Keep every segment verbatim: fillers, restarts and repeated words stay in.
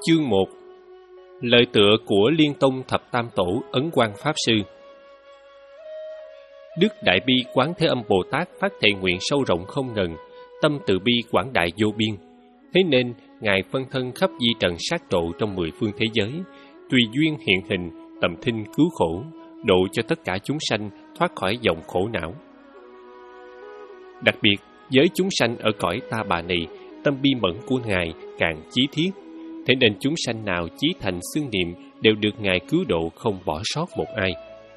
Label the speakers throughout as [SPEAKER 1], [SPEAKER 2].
[SPEAKER 1] Chương một. Lời tựa của Liên Tông Thập Tam Tổ Ấn Quang Pháp Sư. Đức Đại Bi Quán Thế Âm Bồ Tát phát thệ nguyện sâu rộng không ngần, tâm từ bi quảng đại vô biên. Thế nên, Ngài phân thân khắp di trần sát độ trong mười phương thế giới, tùy duyên hiện hình, tầm thinh cứu khổ, độ cho tất cả chúng sanh thoát khỏi dòng khổ não. Đặc biệt, với chúng sanh ở cõi ta bà này, tâm bi mẫn của Ngài càng chí thiết. Thế nên chúng sanh nào chí thành xưng niệm đều được Ngài cứu độ không bỏ sót một ai.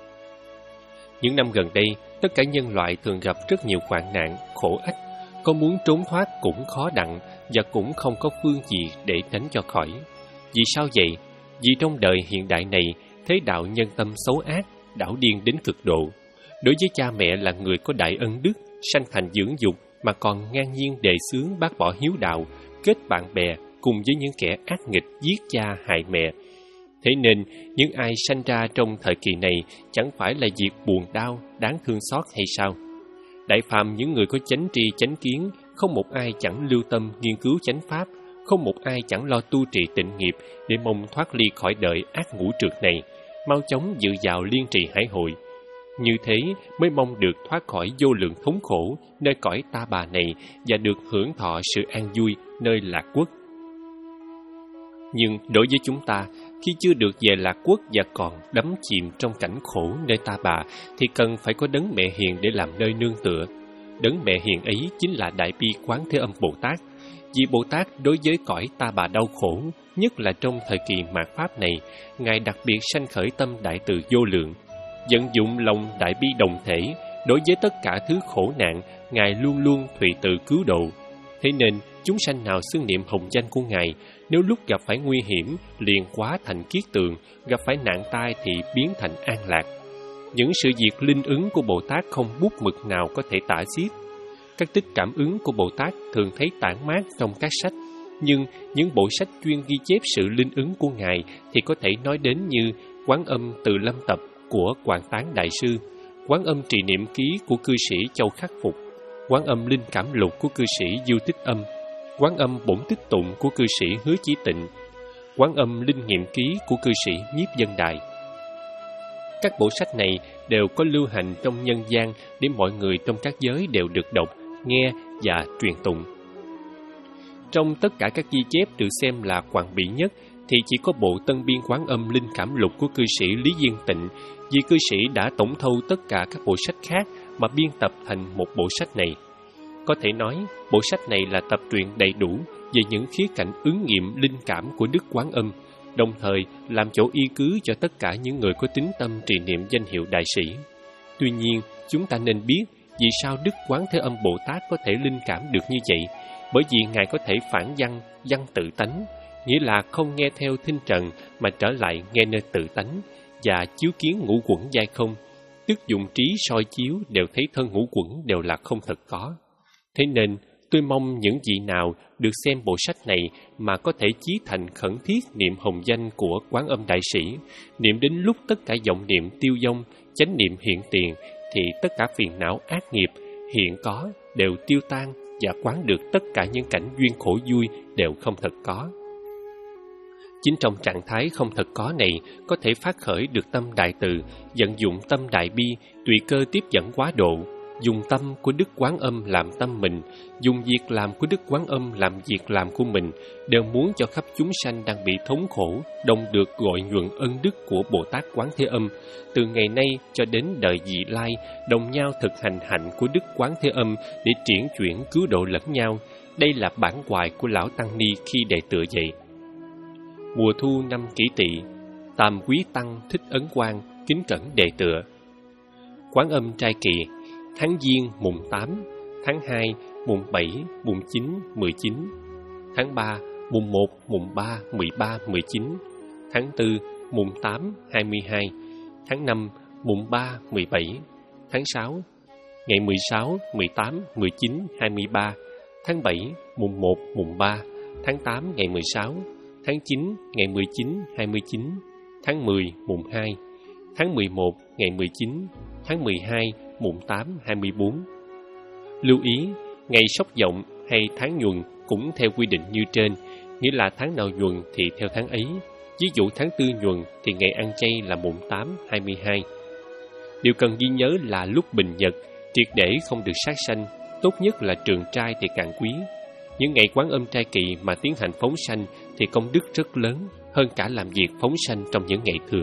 [SPEAKER 1] Những năm gần đây, tất cả nhân loại thường gặp rất nhiều hoạn nạn, khổ ách, có muốn trốn thoát cũng khó đặng và cũng không có phương gì để tránh cho khỏi. Vì sao vậy? Vì trong đời hiện đại này, thế đạo nhân tâm xấu ác, đảo điên đến cực độ. Đối với cha mẹ là người có đại ân đức, sanh thành dưỡng dục mà còn ngang nhiên đề xướng bác bỏ hiếu đạo, kết bạn bè cùng với những kẻ ác nghịch giết cha hại mẹ. Thế nên, những ai sanh ra trong thời kỳ này chẳng phải là việc buồn đau, đáng thương xót hay sao? Đại phàm những người có chánh tri chánh kiến, không một ai chẳng lưu tâm nghiên cứu chánh pháp, không một ai chẳng lo tu trì tịnh nghiệp để mong thoát ly khỏi đời ác ngũ trượt này, mau chóng dự vào liên trì hải hội. Như thế mới mong được thoát khỏi vô lượng thống khổ nơi cõi ta bà này và được hưởng thọ sự an vui nơi lạc quốc. Nhưng đối với chúng ta, khi chưa được về lạc quốc và còn đắm chìm trong cảnh khổ nơi ta bà, thì cần phải có đấng mẹ hiền để làm nơi nương tựa. Đấng mẹ hiền ấy chính là Đại Bi Quán Thế Âm Bồ Tát. Vì Bồ Tát đối với cõi ta bà đau khổ, nhất là trong thời kỳ mạt Pháp này, Ngài đặc biệt sanh khởi tâm đại từ vô lượng. Vận dụng lòng đại bi đồng thể, đối với tất cả thứ khổ nạn, Ngài luôn luôn thụy tự cứu độ. Thế nên, chúng sanh nào xưng niệm hồng danh của Ngài, nếu lúc gặp phải nguy hiểm, liền hóa thành kiết tường, gặp phải nạn tai thì biến thành an lạc. Những sự việc linh ứng của Bồ Tát không bút mực nào có thể tả xiết. Các tích cảm ứng của Bồ Tát thường thấy tản mát trong các sách, nhưng những bộ sách chuyên ghi chép sự linh ứng của Ngài thì có thể nói đến như Quán Âm Từ Lâm Tập của Quảng Tán Đại Sư, Quán Âm Trì Niệm Ký của cư sĩ Châu Khắc Phục, Quán Âm Linh Cảm Lục của cư sĩ Dư Tích Âm, Quán Âm Bổn Tích Tụng của cư sĩ Hứa Chí Tịnh, Quán Âm Linh Nghiệm Ký của cư sĩ Nhiếp Dân Đài. Các bộ sách này đều có lưu hành trong nhân gian để mọi người trong các giới đều được đọc, nghe và truyền tụng. Trong tất cả các ghi chép được xem là hoàn bị nhất thì chỉ có bộ Tân Biên Quán Âm Linh Cảm Lục của cư sĩ Lý Diên Tịnh, vì cư sĩ đã tổng thâu tất cả các bộ sách khác mà biên tập thành một bộ sách này. Có thể nói, bộ sách này là tập truyện đầy đủ về những khía cạnh ứng nghiệm linh cảm của Đức Quán Âm, đồng thời làm chỗ y cứ cho tất cả những người có tín tâm trì niệm danh hiệu đại sĩ. Tuy nhiên, chúng ta nên biết vì sao Đức Quán Thế Âm Bồ Tát có thể linh cảm được như vậy, bởi vì Ngài có thể phản văn, văn tự tánh, nghĩa là không nghe theo thinh trần mà trở lại nghe nơi tự tánh và chiếu kiến ngũ quẩn giai không, tức dùng trí soi chiếu đều thấy thân ngũ quẩn đều là không thật có. Thế nên, tôi mong những vị nào được xem bộ sách này mà có thể chí thành khẩn thiết niệm hồng danh của Quán Âm Đại Sĩ, niệm đến lúc tất cả vọng niệm tiêu vong, chánh niệm hiện tiền, thì tất cả phiền não ác nghiệp hiện có đều tiêu tan và quán được tất cả những cảnh duyên khổ vui đều không thật có. Chính trong trạng thái không thật có này có thể phát khởi được tâm đại từ, vận dụng tâm đại bi, tùy cơ tiếp dẫn quá độ, dùng tâm của Đức Quán Âm làm tâm mình, dùng việc làm của Đức Quán Âm làm việc làm của mình, đều muốn cho khắp chúng sanh đang bị thống khổ, đồng được gọi nhuận ân đức của Bồ Tát Quán Thế Âm, từ ngày nay cho đến đời vị lai, đồng nhau thực hành hạnh của Đức Quán Thế Âm để triển chuyển cứu độ lẫn nhau. Đây là bản hoài của Lão Tăng Ni khi đệ tựa vậy. Mùa thu năm Kỷ Tỵ, Tam Quý Tăng Thích Ấn Quang kính cẩn đệ tựa. Quán Âm trai kỳ, tháng Giêng mùng tám, tháng hai, mùng bảy, mùng chín, mười chín, tháng ba, mùng một, mùng ba, mười ba, mười chín, tháng tư, mùng tám, hai mươi hai, tháng năm, mùng ba, mười bảy, tháng sáu, ngày mười sáu, mười tám, mười chín, hai mươi ba, tháng bảy, mùng một, mùng ba, tháng tám, ngày mười sáu, tháng chín, ngày mười chín, hai mươi chín, tháng mười, mùng hai, tháng mười một, ngày mười chín, tháng mười hai, mùng tám, hai mươi bốn. Lưu ý, ngày Sóc Vọng hay tháng Nhuần cũng theo quy định như trên, nghĩa là tháng nào nhuần thì theo tháng ấy. Ví dụ tháng tư nhuần thì ngày ăn chay là mùng tám, hai mươi hai. Điều cần ghi nhớ là lúc bình nhật, triệt để không được sát sanh, tốt nhất là trường trai thì càng quý. Những ngày Quán Âm trai kỳ mà tiến hành phóng sanh thì công đức rất lớn, hơn cả làm việc phóng sanh trong những ngày thường.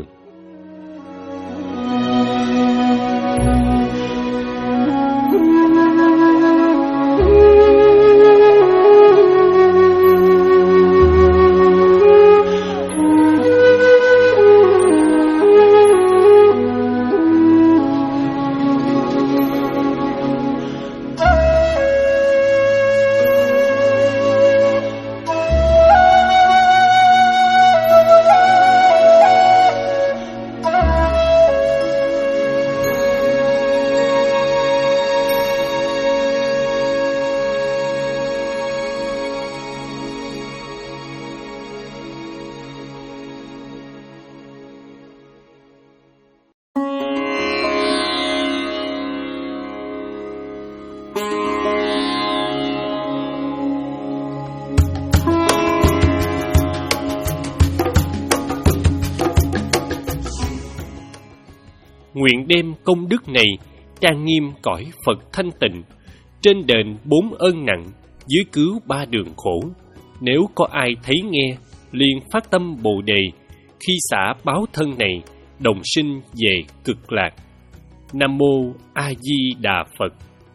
[SPEAKER 1] Nguyện đem công đức này trang nghiêm cõi Phật thanh tịnh, trên đền bốn ơn nặng, dưới cứu ba đường khổ. Nếu có ai thấy nghe, liền phát tâm Bồ Đề, khi xả báo thân này, đồng sinh về cực lạc. Nam mô A Di Đà Phật.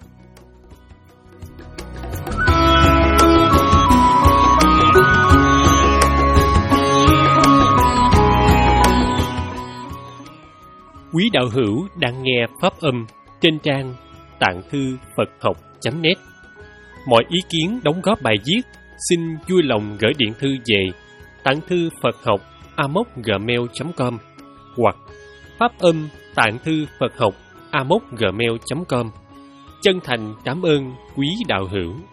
[SPEAKER 1] Quý đạo hữu đang nghe pháp âm trên trang tạng thư Phật học chấm net. Mọi ý kiến đóng góp bài viết xin vui lòng gửi điện thư về tạng thư Phật học a m o c gmail chấm com hoặc pháp âm tạng thư Phật học a m o c gmail chấm com. Chân thành cảm ơn quý đạo hữu.